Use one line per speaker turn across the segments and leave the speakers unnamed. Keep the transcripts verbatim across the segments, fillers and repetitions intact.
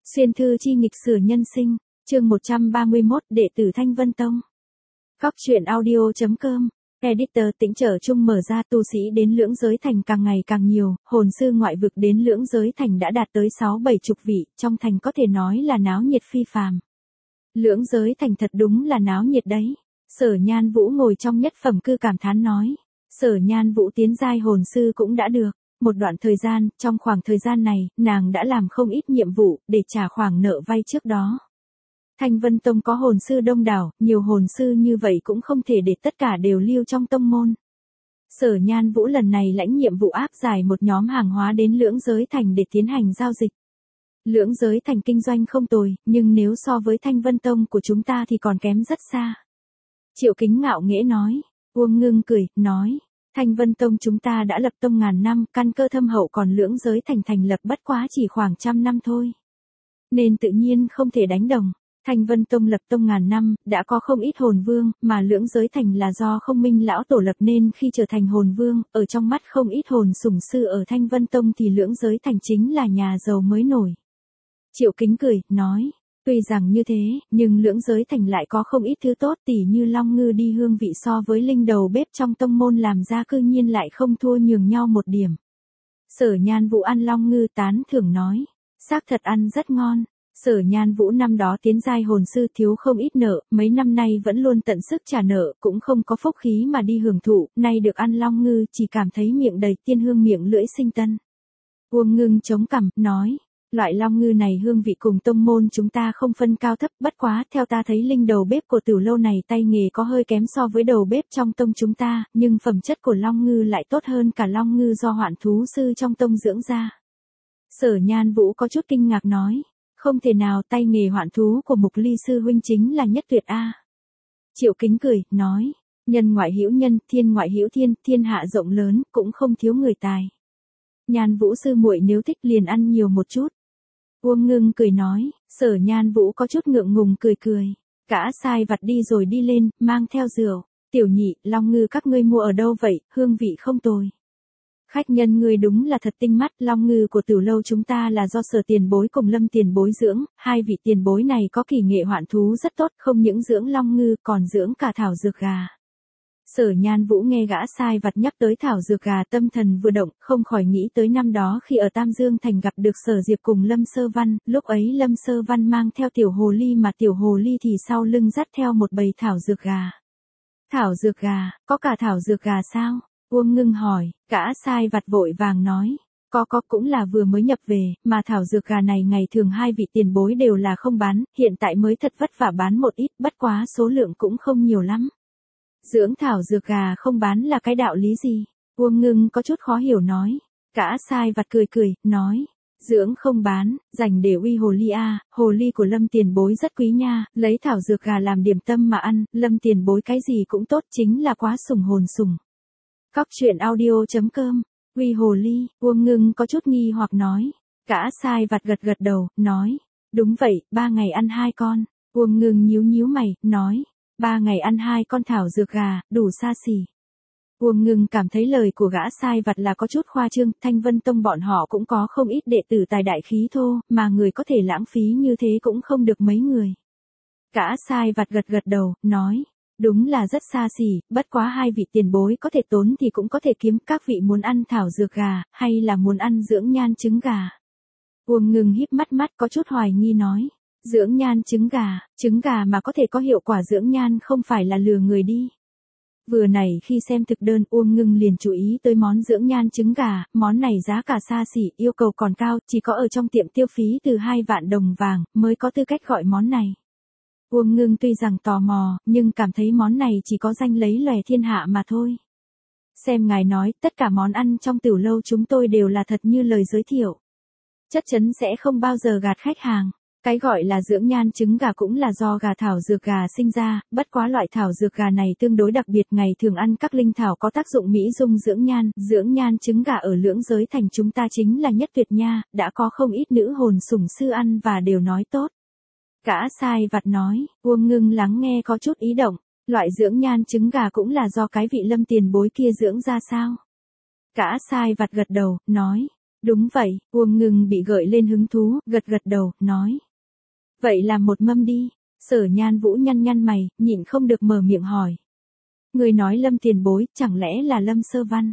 Xuyên thư chi nghịch sử nhân sinh, chương một trăm ba mươi mốt, đệ tử Thanh Vân Tông. Góc truyện audio.com, editor Tĩnh Trở Trung mở ra. Tu sĩ đến Lưỡng Giới Thành càng ngày càng nhiều, hồn sư ngoại vực đến Lưỡng Giới Thành đã đạt tới sáu bảy chục vị, trong thành có thể nói là náo nhiệt phi phàm. Lưỡng Giới Thành thật đúng là náo nhiệt đấy. Sở Nhan Vũ ngồi trong nhất phẩm cư cảm thán nói. Sở Nhan Vũ tiến giai hồn sư cũng đã được. Một đoạn thời gian, trong khoảng thời gian này, nàng đã làm không ít nhiệm vụ, để trả khoản nợ vay trước đó. Thanh Vân Tông có hồn sư đông đảo, nhiều hồn sư như vậy cũng không thể để tất cả đều lưu trong tông môn. Sở Nhan Vũ lần này lãnh nhiệm vụ áp giải một nhóm hàng hóa đến Lưỡng Giới Thành để tiến hành giao dịch. Lưỡng Giới Thành kinh doanh không tồi, nhưng nếu so với Thanh Vân Tông của chúng ta thì còn kém rất xa. Triệu Kính ngạo nghễ nói. Uông Ngưng cười, nói. Thanh Vân Tông chúng ta đã lập tông ngàn năm, căn cơ thâm hậu, còn Lưỡng Giới Thành thành lập bất quá chỉ khoảng trăm năm thôi. Nên tự nhiên không thể đánh đồng. Thanh Vân Tông lập tông ngàn năm, đã có không ít hồn vương, mà Lưỡng Giới Thành là do Không Minh lão tổ lập nên khi trở thành hồn vương, ở trong mắt không ít hồn sủng sư ở Thanh Vân Tông thì Lưỡng Giới Thành chính là nhà giàu mới nổi. Triệu Kính cười, nói. Tuy rằng như thế, nhưng Lưỡng Giới Thành lại có không ít thứ tốt, tỉ như long ngư đi hương vị so với linh đầu bếp trong tông môn làm ra cư nhiên lại không thua nhường nhau một điểm. Sở Nhan Vũ ăn long ngư tán thưởng nói, xác thật ăn rất ngon. Sở Nhan Vũ năm đó tiến giai hồn sư thiếu không ít nợ, mấy năm nay vẫn luôn tận sức trả nợ, cũng không có phúc khí mà đi hưởng thụ, nay được ăn long ngư chỉ cảm thấy miệng đầy tiên hương, miệng lưỡi sinh tân. Uông Ngưng chống cằm, nói. Loại long ngư này hương vị cùng tông môn chúng ta không phân cao thấp, bất quá theo ta thấy linh đầu bếp của Tử Lâu này tay nghề có hơi kém so với đầu bếp trong tông chúng ta, nhưng phẩm chất của long ngư lại tốt hơn cả long ngư do Hoạn Thú sư trong tông dưỡng ra. Sở Nhan Vũ có chút kinh ngạc nói, không thể nào, tay nghề hoạn thú của Mục Ly sư huynh chính là nhất tuyệt a. Triệu Kính cười, nói, nhân ngoại hữu nhân, thiên ngoại hữu thiên, thiên hạ rộng lớn, cũng không thiếu người tài. Nhan Vũ sư muội nếu thích liền ăn nhiều một chút. Uông Ngưng cười nói, Sở Nhan Vũ có chút ngượng ngùng cười cười, cả sai vặt đi rồi đi lên, mang theo rượu. Tiểu Nhị, long ngư các ngươi mua ở đâu vậy, hương vị không tồi. Khách nhân ngươi đúng là thật tinh mắt, long ngư của Tử Lâu chúng ta là do Sở tiền bối cùng Lâm tiền bối dưỡng, hai vị tiền bối này có kỳ nghệ hoạn thú rất tốt, không những dưỡng long ngư còn dưỡng cả thảo dược gà. Sở Nhan Vũ nghe gã sai vặt nhắc tới thảo dược gà, tâm thần vừa động, không khỏi nghĩ tới năm đó khi ở Tam Dương Thành gặp được Sở Diệp cùng Lâm Sơ Văn, lúc ấy Lâm Sơ Văn mang theo tiểu hồ ly mà tiểu hồ ly thì sau lưng dắt theo một bầy thảo dược gà. Thảo dược gà, có cả thảo dược gà sao? Uông Ngưng hỏi, gã sai vặt vội vàng nói, có có cũng là vừa mới nhập về, mà thảo dược gà này ngày thường hai vị tiền bối đều là không bán, hiện tại mới thật vất vả bán một ít, bất quá số lượng cũng không nhiều lắm. Dưỡng thảo dược gà không bán là cái đạo lý gì? Uông Ngưng có chút khó hiểu nói. Gã sai vặt cười cười, nói. Dưỡng không bán, dành để uy hồ ly a, hồ ly của Lâm tiền bối rất quý nha, lấy thảo dược gà làm điểm tâm mà ăn, Lâm tiền bối cái gì cũng tốt, chính là quá sủng hồn sủng. Góc truyện audio.com, uy hồ ly, Uông Ngưng có chút nghi hoặc nói. Gã sai vặt gật gật đầu, nói. Đúng vậy, ba ngày ăn hai con. Uông Ngưng nhíu nhíu mày, nói. Ba ngày ăn hai con thảo dược gà, đủ xa xỉ. Uông Ngưng cảm thấy lời của gã sai vặt là có chút khoa trương, Thanh Vân Tông bọn họ cũng có không ít đệ tử tài đại khí thô, mà người có thể lãng phí như thế cũng không được mấy người. Gã sai vặt gật gật đầu, nói, đúng là rất xa xỉ, bất quá hai vị tiền bối có thể tốn thì cũng có thể kiếm, các vị muốn ăn thảo dược gà, hay là muốn ăn dưỡng nhan trứng gà. Uông Ngưng híp mắt mắt có chút hoài nghi nói. Dưỡng nhan trứng gà, trứng gà mà có thể có hiệu quả dưỡng nhan không phải là lừa người đi. Vừa nãy khi xem thực đơn, Uông Ngưng liền chú ý tới món dưỡng nhan trứng gà, món này giá cả xa xỉ, yêu cầu còn cao, chỉ có ở trong tiệm tiêu phí từ hai vạn đồng vàng, mới có tư cách gọi món này. Uông Ngưng tuy rằng tò mò, nhưng cảm thấy món này chỉ có danh lấy lòe thiên hạ mà thôi. Xem ngài nói, tất cả món ăn trong Tử Lâu chúng tôi đều là thật như lời giới thiệu. Chắc chắn sẽ không bao giờ gạt khách hàng. Cái gọi là dưỡng nhan trứng gà cũng là do gà thảo dược gà sinh ra, bất quá loại thảo dược gà này tương đối đặc biệt, ngày thường ăn các linh thảo có tác dụng mỹ dung dưỡng nhan, dưỡng nhan trứng gà ở Lưỡng Giới Thành chúng ta chính là nhất tuyệt nha, đã có không ít nữ hồn sủng sư ăn và đều nói tốt. Gã sai vặt nói, Uông Ngưng lắng nghe có chút ý động, loại dưỡng nhan trứng gà cũng là do cái vị Lâm tiền bối kia dưỡng ra sao? Gã sai vặt gật đầu, nói. Đúng vậy, Uông Ngưng bị gợi lên hứng thú, gật gật đầu, nói. Vậy làm một mâm đi. Sở Nhan Vũ nhăn nhăn mày, nhịn không được mở miệng hỏi. Người nói Lâm tiền bối, chẳng lẽ là Lâm Sơ Văn?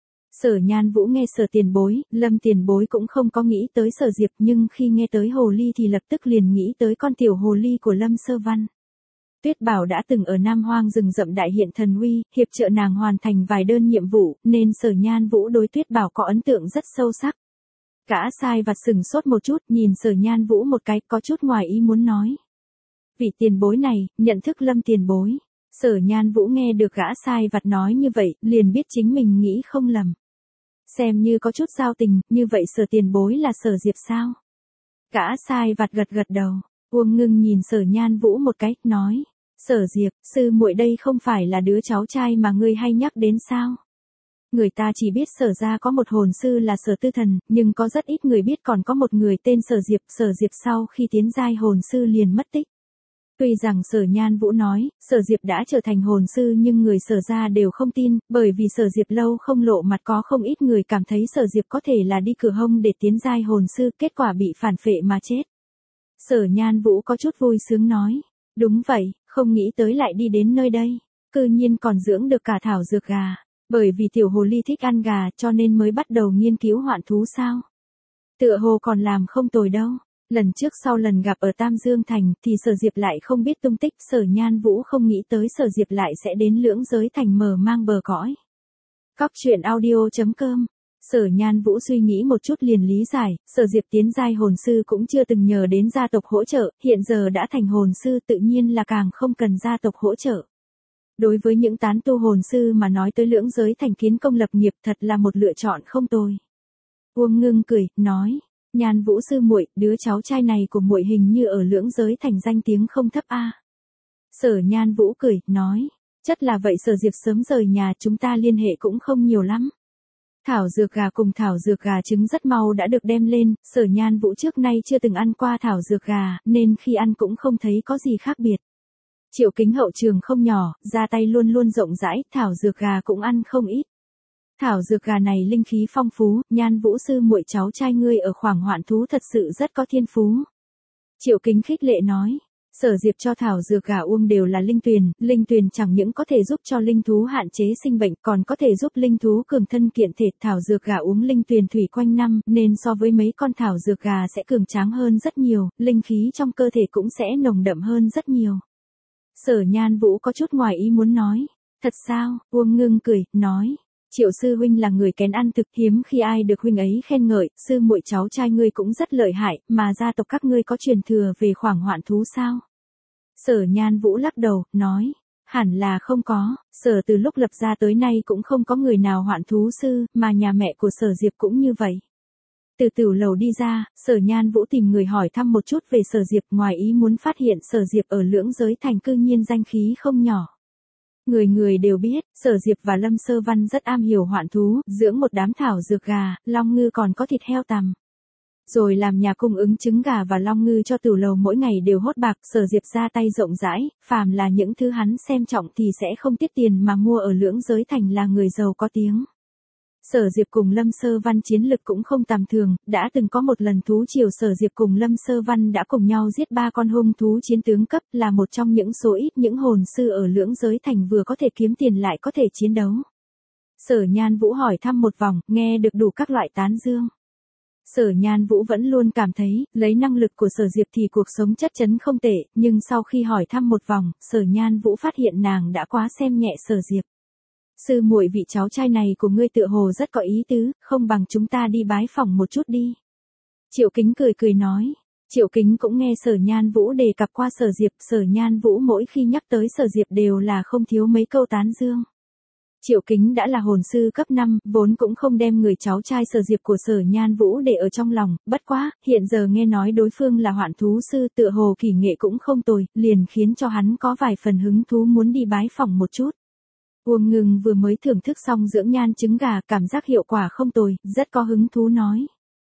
Sở Nhan Vũ nghe Sở tiền bối, Lâm tiền bối cũng không có nghĩ tới Sở Diệp, nhưng khi nghe tới hồ ly thì lập tức liền nghĩ tới con tiểu hồ ly của Lâm Sơ Văn. Tuyết Bảo đã từng ở Nam Hoang rừng rậm đại hiện thần uy, hiệp trợ nàng hoàn thành vài đơn nhiệm vụ, nên Sở Nhan Vũ đối Tuyết Bảo có ấn tượng rất sâu sắc. Gã sai vặt sừng sốt một chút, nhìn Sở Nhan Vũ một cái, có chút ngoài ý muốn nói. Vị tiền bối này, nhận thức Lâm tiền bối. Sở Nhan Vũ nghe được gã sai vặt nói như vậy, liền biết chính mình nghĩ không lầm. Xem như có chút giao tình, như vậy Sở tiền bối là Sở Diệp sao? Gã sai vặt gật gật đầu, Uông Ngưng nhìn Sở Nhan Vũ một cái, nói. Sở Diệp, sư muội đây không phải là đứa cháu trai mà ngươi hay nhắc đến sao? Người ta chỉ biết Sở gia có một hồn sư là Sở Tư Thần, nhưng có rất ít người biết còn có một người tên Sở Diệp. Sở Diệp sau khi tiến giai hồn sư liền mất tích. Tuy rằng Sở Nhan Vũ nói, Sở Diệp đã trở thành hồn sư nhưng người Sở gia đều không tin, bởi vì Sở Diệp lâu không lộ mặt, có không ít người cảm thấy Sở Diệp có thể là đi cửa hông để tiến giai hồn sư, kết quả bị phản phệ mà chết. Sở Nhan Vũ có chút vui sướng nói, đúng vậy, không nghĩ tới lại đi đến nơi đây, cư nhiên còn dưỡng được cả thảo dược gà, bởi vì tiểu hồ ly thích ăn gà cho nên mới bắt đầu nghiên cứu hoạn thú sao. Tựa hồ còn làm không tồi đâu. Lần trước sau lần gặp ở Tam Dương Thành thì Sở Diệp lại không biết tung tích, Sở Nhan Vũ không nghĩ tới Sở Diệp lại sẽ đến Lưỡng Giới Thành mở mang bờ cõi. Cóc truyện audio chấm com. Sở Nhan Vũ suy nghĩ một chút liền lý giải, Sở Diệp tiến giai hồn sư cũng chưa từng nhờ đến gia tộc hỗ trợ, hiện giờ đã thành hồn sư tự nhiên là càng không cần gia tộc hỗ trợ. Đối với những tán tu hồn sư mà nói tới Lưỡng Giới Thành kiến công lập nghiệp thật là một lựa chọn không tồi. Uông Ngưng cười, nói. Nhan Vũ sư muội, đứa cháu trai này của muội hình như ở Lưỡng Giới Thành danh tiếng không thấp a. Sở Nhan Vũ cười, nói, chất là vậy. Sở Diệp sớm rời nhà, chúng ta liên hệ cũng không nhiều lắm. Thảo dược gà cùng thảo dược gà trứng rất mau đã được đem lên, Sở Nhan Vũ trước nay chưa từng ăn qua thảo dược gà, nên khi ăn cũng không thấy có gì khác biệt. Triệu Kính hậu trường không nhỏ, ra tay luôn luôn rộng rãi, thảo dược gà cũng ăn không ít. Thảo dược gà này linh khí phong phú, Nhan Vũ sư muội cháu trai ngươi ở khoảng hoạn thú thật sự rất có thiên phú. Triệu Kính khích lệ nói, Sở Diệp cho thảo dược gà uống đều là linh tuyền, linh tuyền chẳng những có thể giúp cho linh thú hạn chế sinh bệnh, còn có thể giúp linh thú cường thân kiện thể. Thảo dược gà uống linh tuyền thủy quanh năm, nên so với mấy con thảo dược gà sẽ cường tráng hơn rất nhiều, linh khí trong cơ thể cũng sẽ nồng đậm hơn rất nhiều. Sở Nhan Vũ có chút ngoài ý muốn nói, thật sao? Uông Ngưng cười, nói. Triệu sư huynh là người kén ăn thực, hiếm khi ai được huynh ấy khen ngợi, sư muội cháu trai ngươi cũng rất lợi hại, mà gia tộc các ngươi có truyền thừa về khoảng hoạn thú sao? Sở Nhan Vũ lắc đầu, nói, hẳn là không có, Sở từ lúc lập ra tới nay cũng không có người nào hoạn thú sư, mà nhà mẹ của Sở Diệp cũng như vậy. Từ tửu lầu đi ra, Sở Nhan Vũ tìm người hỏi thăm một chút về Sở Diệp, ngoài ý muốn phát hiện Sở Diệp ở Lưỡng Giới Thành cư nhiên danh khí không nhỏ. Người người đều biết, Sở Diệp và Lâm Sơ Văn rất am hiểu hoạn thú, dưỡng một đám thảo dược gà, long ngư còn có thịt heo tằm. Rồi làm nhà cung ứng trứng gà và long ngư cho tửu lầu mỗi ngày đều hốt bạc. Sở Diệp ra tay rộng rãi, phàm là những thứ hắn xem trọng thì sẽ không tiết tiền mà mua. Ở Lưỡng Giới Thành là người giàu có tiếng. Sở Diệp cùng Lâm Sơ Văn chiến lực cũng không tầm thường, đã từng có một lần thú triều Sở Diệp cùng Lâm Sơ Văn đã cùng nhau giết ba con hung thú chiến tướng cấp, là một trong những số ít những hồn sư ở Lưỡng Giới Thành vừa có thể kiếm tiền lại có thể chiến đấu. Sở Nhan Vũ hỏi thăm một vòng, nghe được đủ các loại tán dương. Sở Nhan Vũ vẫn luôn cảm thấy, lấy năng lực của Sở Diệp thì cuộc sống chất chấn không tệ, nhưng sau khi hỏi thăm một vòng, Sở Nhan Vũ phát hiện nàng đã quá xem nhẹ Sở Diệp. Sư muội, vị cháu trai này của ngươi tựa hồ rất có ý tứ, không bằng chúng ta đi bái phỏng một chút đi. Triệu Kính cười cười nói. Triệu Kính cũng nghe Sở Nhan Vũ đề cập qua Sở Diệp, Sở Nhan Vũ mỗi khi nhắc tới Sở Diệp đều là không thiếu mấy câu tán dương. Triệu Kính đã là hồn sư cấp năm, vốn cũng không đem người cháu trai Sở Diệp của Sở Nhan Vũ để ở trong lòng, bất quá, hiện giờ nghe nói đối phương là hoạn thú sư tựa hồ kỳ nghệ cũng không tồi, liền khiến cho hắn có vài phần hứng thú muốn đi bái phỏng một chút. Uông Ngưng vừa mới thưởng thức xong dưỡng nhan trứng gà, cảm giác hiệu quả không tồi, rất có hứng thú nói.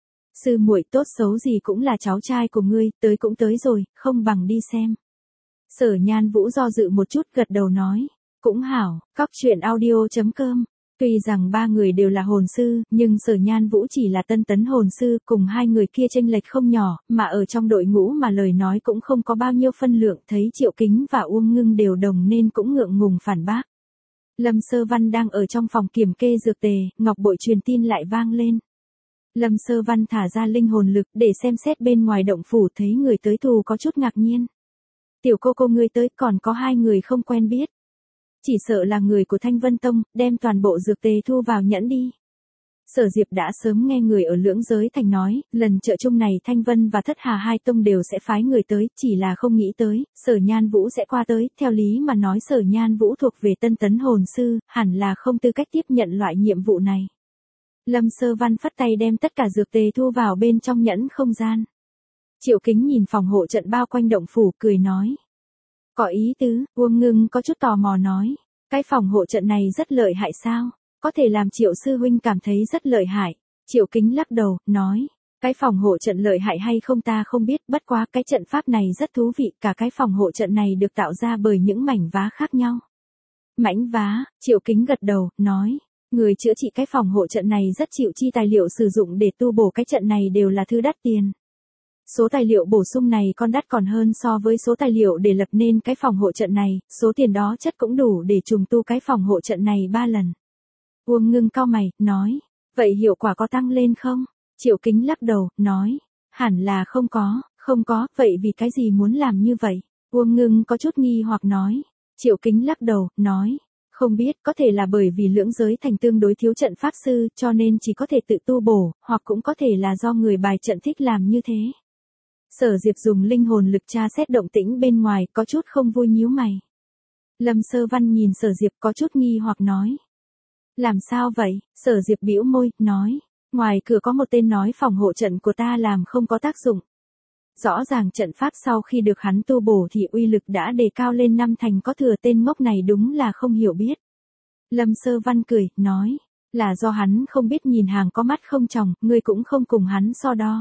Sư muội, tốt xấu gì cũng là cháu trai của ngươi, tới cũng tới rồi, không bằng đi xem. Sở Nhan Vũ do dự một chút, gật đầu nói. Cũng hảo. Cóc truyện audio chấm com Tuy rằng ba người đều là hồn sư, nhưng Sở Nhan Vũ chỉ là tân tấn hồn sư, cùng hai người kia chênh lệch không nhỏ, mà ở trong đội ngũ mà lời nói cũng không có bao nhiêu phân lượng, thấy Triệu Kính và Uông Ngưng đều đồng nên cũng ngượng ngùng phản bác. Lâm Sơ Văn đang ở trong phòng kiểm kê dược tề, ngọc bội truyền tin lại vang lên. Lâm Sơ Văn thả ra linh hồn lực để xem xét bên ngoài động phủ, thấy người tới thù có chút ngạc nhiên. Tiểu cô cô ngươi tới, còn có hai người không quen biết. Chỉ sợ là người của Thanh Vân Tông, đem toàn bộ dược tề thu vào nhẫn đi. Sở Diệp đã sớm nghe người ở Lưỡng Giới Thành nói, lần trợ chung này Thanh Vân và Thất Hà hai tông đều sẽ phái người tới, chỉ là không nghĩ tới, Sở Nhan Vũ sẽ qua tới, theo lý mà nói Sở Nhan Vũ thuộc về tân tấn hồn sư, hẳn là không tư cách tiếp nhận loại nhiệm vụ này. Lâm Sơ Văn phất tay đem tất cả dược tề thu vào bên trong nhẫn không gian. Triệu Kính nhìn phòng hộ trận bao quanh động phủ, cười nói. Có ý tứ, Uông Ngưng có chút tò mò nói. Cái phòng hộ trận này rất lợi hại sao? Có thể làm Triệu sư huynh cảm thấy rất lợi hại. Triệu Kính lắc đầu, nói. Cái phòng hộ trận lợi hại hay không ta không biết, bất quá cái trận pháp này rất thú vị, cả cái phòng hộ trận này được tạo ra bởi những mảnh vá khác nhau. Mảnh vá, Triệu Kính gật đầu, nói. Người chữa trị cái phòng hộ trận này rất chịu chi, tài liệu sử dụng để tu bổ cái trận này đều là thứ đắt tiền. Số tài liệu bổ sung này còn đắt còn hơn so với số tài liệu để lập nên cái phòng hộ trận này, số tiền đó chất cũng đủ để trùng tu cái phòng hộ trận này ba lần. Uông Ngưng cau mày, nói, vậy hiệu quả có tăng lên không? Triệu Kính lắc đầu, nói, hẳn là không có, không có, vậy vì cái gì muốn làm như vậy? Uông Ngưng có chút nghi hoặc nói, Triệu Kính lắc đầu, nói, không biết, có thể là bởi vì Lưỡng Giới Thành tương đối thiếu trận pháp sư, cho nên chỉ có thể tự tu bổ, hoặc cũng có thể là do người bài trận thích làm như thế. Sở Diệp dùng linh hồn lực tra xét động tĩnh bên ngoài, có chút không vui nhíu mày. Lâm Sơ Văn nhìn Sở Diệp có chút nghi hoặc nói. Làm sao vậy? Sở Diệp bĩu môi, nói. Ngoài cửa có một tên nói phòng hộ trận của ta làm không có tác dụng. Rõ ràng trận pháp sau khi được hắn tu bổ thì uy lực đã đề cao lên năm thành, có thừa, tên ngốc này đúng là không hiểu biết. Lâm Sơ Văn cười, nói. Là do hắn không biết nhìn hàng có mắt không tròng, ngươi cũng không cùng hắn so đo.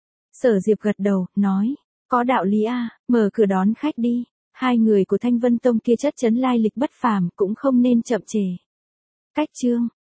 Sở Diệp gật đầu, nói, có đạo lý a, mở cửa đón khách đi, hai người của Thanh Vân Tông kia chất chấn lai lịch bất phàm, cũng không nên chậm trễ. Cách chương